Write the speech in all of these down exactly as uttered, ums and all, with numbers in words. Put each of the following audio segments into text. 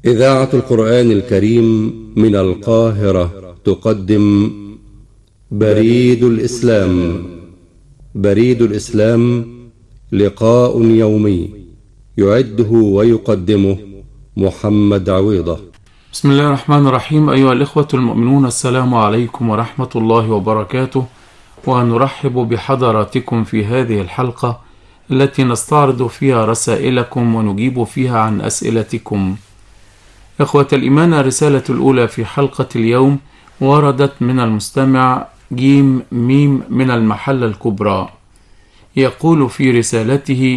إذاعة القرآن الكريم من القاهرة تقدم بريد الإسلام. بريد الإسلام لقاء يومي يعده ويقدمه محمد عويضة. بسم الله الرحمن الرحيم. أيها الإخوة المؤمنون، السلام عليكم ورحمة الله وبركاته، ونرحب بحضراتكم في هذه الحلقة التي نستعرض فيها رسائلكم ونجيب فيها عن أسئلتكم. إخوة الإيمان، الرسالة الأولى في حلقة اليوم وردت من المستمع جيم ميم من المحلة الكبرى. يقول في رسالته: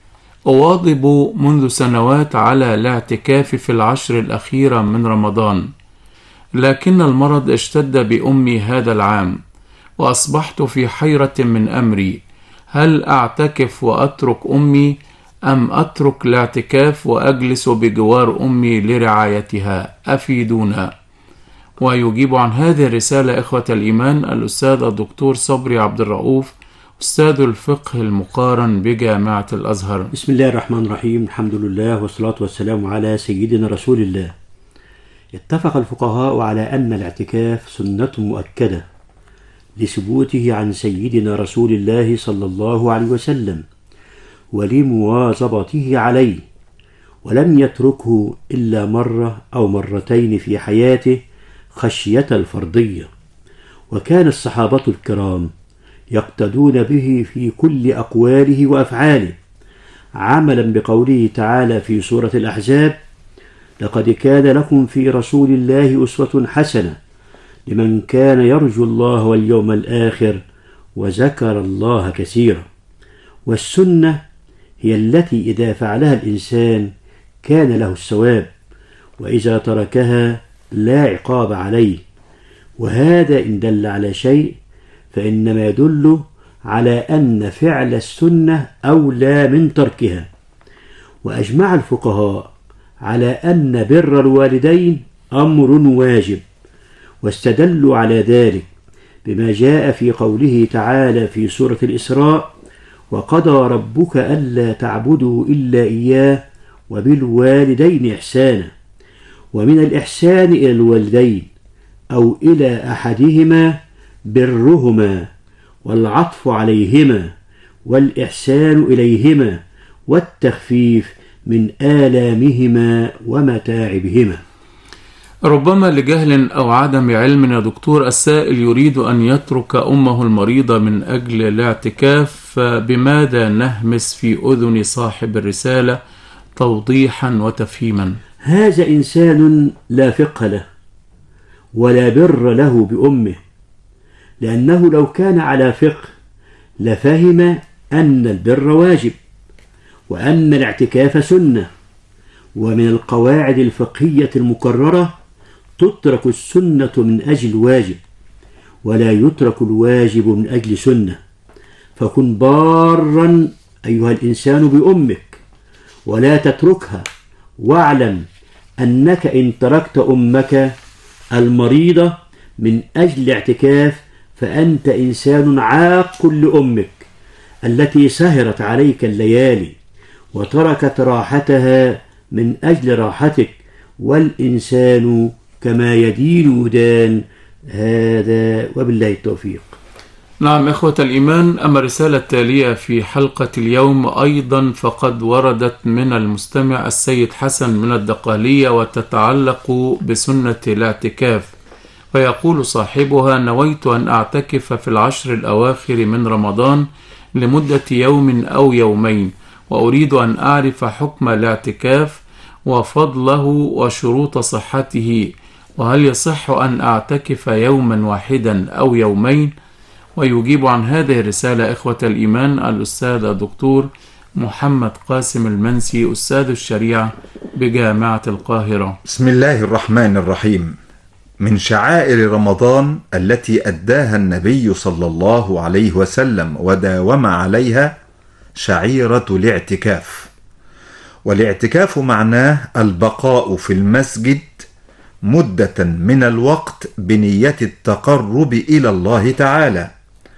أواظب منذ سنوات على الاعتكاف في العشر الأخيرة من رمضان، لكن المرض اشتد بأمي هذا العام، وأصبحت في حيرة من أمري، هل أعتكف وأترك أمي أم أترك الاعتكاف وأجلس بجوار أمي لرعايتها؟ أفيدونا. ويجيب عن هذه الرسالة إخوة الإيمان الأستاذ الدكتور صبري عبد الرؤوف، أستاذ الفقه المقارن بجامعة الأزهر. بسم الله الرحمن الرحيم، الحمد لله والصلاة والسلام على سيدنا رسول الله. اتفق الفقهاء على أن الاعتكاف سنة مؤكدة لثبوته عن سيدنا رسول الله صلى الله عليه وسلم ولمواظبته عليه، ولم يتركه إلا مرة أو مرتين في حياته خشية الفرضية، وكان الصحابة الكرام يقتدون به في كل أقواله وأفعاله، عملا بقوله تعالى في سورة الأحزاب: لقد كان لكم في رسول الله أسوة حسنة لمن كان يرجو الله واليوم الآخر وذكر الله كثيرا. والسنة هي التي إذا فعلها الإنسان كان له الثواب، وإذا تركها لا عقاب عليه، وهذا إن دل على شيء فإنما يدل على أن فعل السنة أولى من تركها. وأجمع الفقهاء على أن بر الوالدين أمر واجب، واستدلوا على ذلك بما جاء في قوله تعالى في سورة الإسراء: وقضى ربك ألا تعبدوا إلا إياه وبالوالدين إحسانا. ومن الإحسان إلى الوالدين أو إلى أحدهما برهما والعطف عليهما والإحسان إليهما والتخفيف من آلامهما ومتاعبهما. ربما لجهل أو عدم علم يا دكتور، السائل يريد أن يترك أمه المريضة من أجل الاعتكاف، فبماذا نهمس في أذن صاحب الرسالة توضيحا وتفهيما؟ هذا إنسان لا فقه له ولا بر له بأمه، لأنه لو كان على فقه لفهم أن البر واجب وأن الاعتكاف سنة. ومن القواعد الفقهية المكررة: تترك السنة من أجل واجب ولا يترك الواجب من أجل سنة. فكن بارا أيها الإنسان بأمك ولا تتركها، واعلم أنك إن تركت أمك المريضة من أجل الاعتكاف فأنت إنسان عاق لأمك التي سهرت عليك الليالي وتركت راحتها من أجل راحتك، والإنسان كما يدين يدان. هذا وبالله التوفيق. نعم إخوة الإيمان، أما الرسالة التالية في حلقة اليوم أيضا فقد وردت من المستمع السيد حسن من الدقالية، وتتعلق بسنة الاعتكاف. فيقول صاحبها: نويت أن أعتكف في العشر الأواخر من رمضان لمدة يوم أو يومين، وأريد أن أعرف حكم الاعتكاف وفضله وشروط صحته، وهل يصح أن أعتكف يوما واحدا أو يومين؟ ويجيب عن هذه الرسالة إخوة الإيمان الأستاذ الدكتور محمد قاسم المنسي، أستاذ الشريعة بجامعة القاهرة. بسم الله الرحمن الرحيم. من شعائر رمضان التي أداها النبي صلى الله عليه وسلم وداوم عليها شعيرة الاعتكاف. والاعتكاف معناه البقاء في المسجد مدة من الوقت بنية التقرب إلى الله تعالى.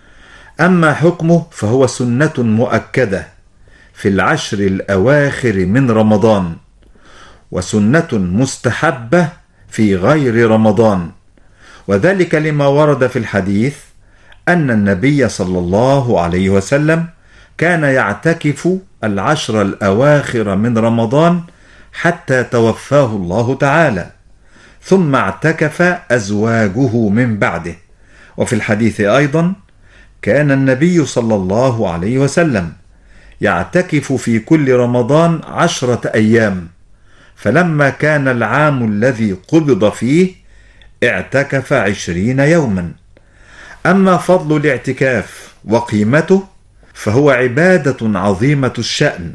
أما حكمه فهو سنة مؤكدة في العشر الأواخر من رمضان، وسنة مستحبة في غير رمضان، وذلك لما ورد في الحديث أن النبي صلى الله عليه وسلم كان يعتكف العشر الأواخر من رمضان حتى توفاه الله تعالى، ثم اعتكف أزواجه من بعده. وفي الحديث أيضا كان النبي صلى الله عليه وسلم يعتكف في كل رمضان عشرة أيام، فلما كان العام الذي قبض فيه اعتكف عشرين يوما. أما فضل الاعتكاف وقيمته فهو عبادة عظيمة الشأن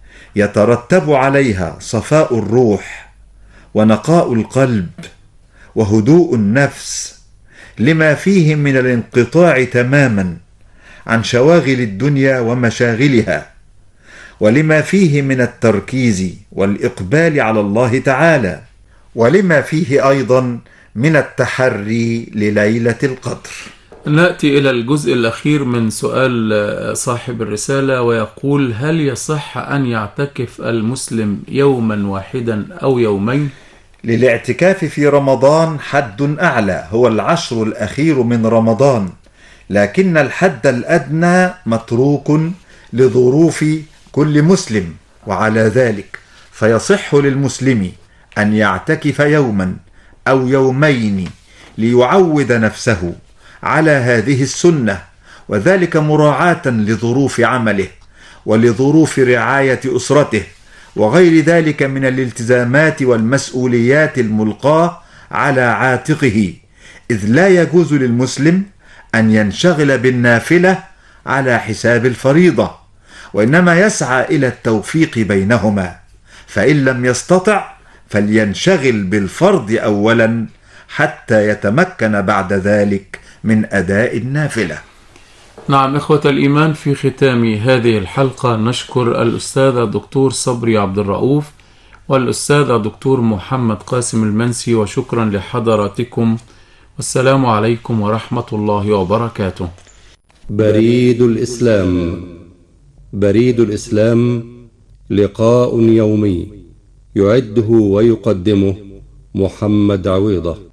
يترتب عليها صفاء الروح ونقاء القلب وهدوء النفس، لما فيه من الانقطاع تماما عن شواغل الدنيا ومشاغلها، ولما فيه من التركيز والإقبال على الله تعالى، ولما فيه أيضا من التحري لليلة القدر. نأتي إلى الجزء الأخير من سؤال صاحب الرسالة، ويقول: هل يصح أن يعتكف المسلم يوما واحدا أو يومين؟ للاعتكاف في رمضان حد أعلى هو العشر الأخير من رمضان، لكن الحد الأدنى متروك لظروف كل مسلم، وعلى ذلك فيصح للمسلم أن يعتكف يوما أو يومين ليعود نفسه على هذه السنة، وذلك مراعاة لظروف عمله ولظروف رعاية أسرته وغير ذلك من الالتزامات والمسؤوليات الملقاة على عاتقه، إذ لا يجوز للمسلم أن ينشغل بالنافلة على حساب الفريضة، وإنما يسعى إلى التوفيق بينهما، فإن لم يستطع فلينشغل بالفرض أولا حتى يتمكن بعد ذلك من أداء النافلة. نعم إخوة الإيمان، في ختام هذه الحلقة نشكر الأستاذ الدكتور صبري عبد الرؤوف والأستاذ الدكتور محمد قاسم المنسي، وشكرا لحضراتكم، والسلام عليكم ورحمة الله وبركاته. بريد الإسلام. بريد الإسلام لقاء يومي يعده ويقدمه محمد عويضة.